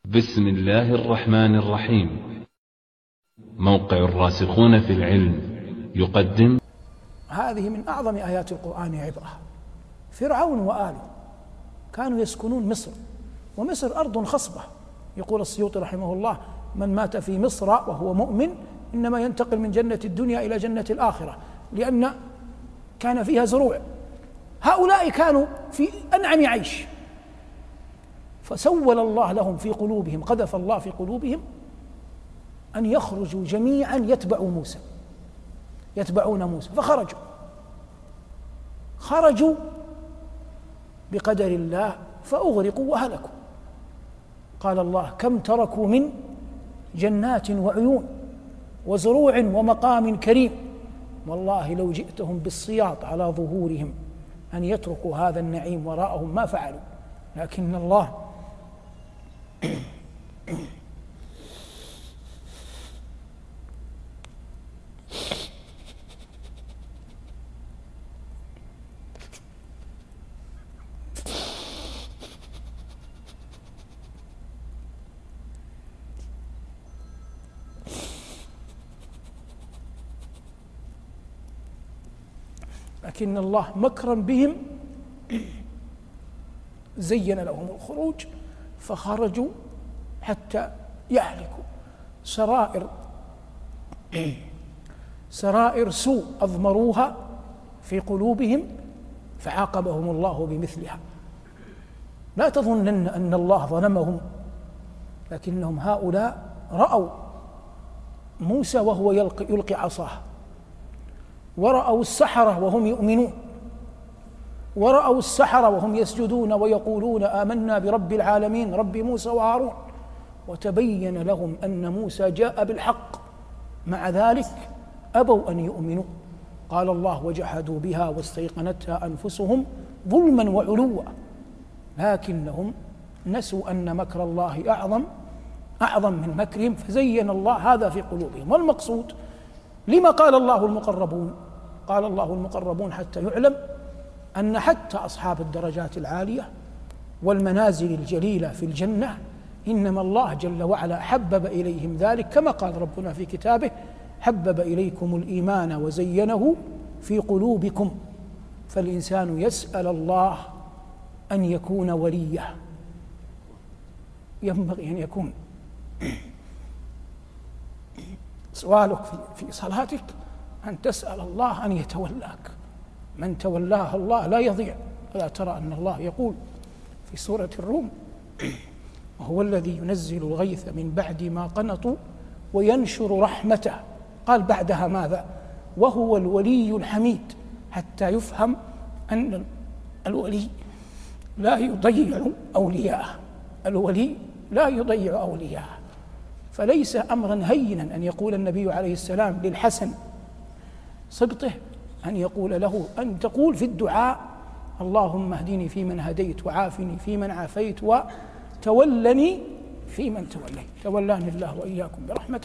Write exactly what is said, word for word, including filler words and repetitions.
بسم الله الرحمن الرحيم. موقع الراسخون في العلم يقدم. هذه من أعظم آيات القرآن عبرة. فرعون وآله كانوا يسكنون مصر، ومصر أرض خصبة. يقول السيوطي رحمه الله: من مات في مصر وهو مؤمن إنما ينتقل من جنة الدنيا إلى جنة الآخرة، لأن كان فيها زروع. هؤلاء كانوا في أنعم عيش، فسول الله لهم في قلوبهم، قذف الله في قلوبهم أن يخرجوا جميعا يتبعوا موسى، يتبعون موسى، فخرجوا خرجوا بقدر الله فأغرقوا وهلكوا. قال الله: كم تركوا من جنات وعيون وزروع ومقام كريم، والله لو جئتهم بالسياط على ظهورهم أن يتركوا هذا النعيم وراءهم ما فعلوا، لكن الله لكن الله مكرا بهم زين لهم الخروج فخرجوا حتى يهلكوا. سرائر سرائر سوء أضمروها في قلوبهم فعاقبهم الله بمثلها. لا تظنن أن الله ظلمهم، لكنهم هؤلاء رأوا موسى وهو يلقي, يلقي عصاه، ورأوا السحرة وهم يؤمنون، ورأوا السحرة وهم يسجدون ويقولون آمنا برب العالمين رب موسى وهارون، وتبين لهم أن موسى جاء بالحق، مع ذلك أبوا أن يؤمنوا. قال الله: وجحدوا بها واستيقنتها أنفسهم ظلما وعلوا، لكنهم نسوا أن مكر الله أعظم أعظم من مكرهم، فزين الله هذا في قلوبهم. والمقصود، لما قال الله المقربون؟ قال الله المقربون حتى يعلم أن حتى أصحاب الدرجات العالية والمنازل الجليلة في الجنة إنما الله جل وعلا حبب إليهم ذلك، كما قال ربنا في كتابه: حبب إليكم الإيمان وزينه في قلوبكم. فالإنسان يسأل الله أن يكون وليه، ينبغي أن يكون سؤالك في صلاتك أن تسأل الله أن يتولاك. من تولاه الله لا يضيع. ألا ترى أن الله يقول في سورة الروم: وهو الذي ينزل الغيث من بعد ما قنطوا وينشر رحمته. قال بعدها ماذا؟ وهو الولي الحميد، حتى يفهم أن الولي لا يضيع أولياءه، الولي لا يضيع أولياءه. فليس أمرا هينا أن يقول النبي عليه السلام للحسن صبته أن يقول له أن تقول في الدعاء: اللهم اهدني فيمن هديت، وعافني فيمن عافيت، وتولني فيمن توليت. تولاني الله وإياكم برحمته.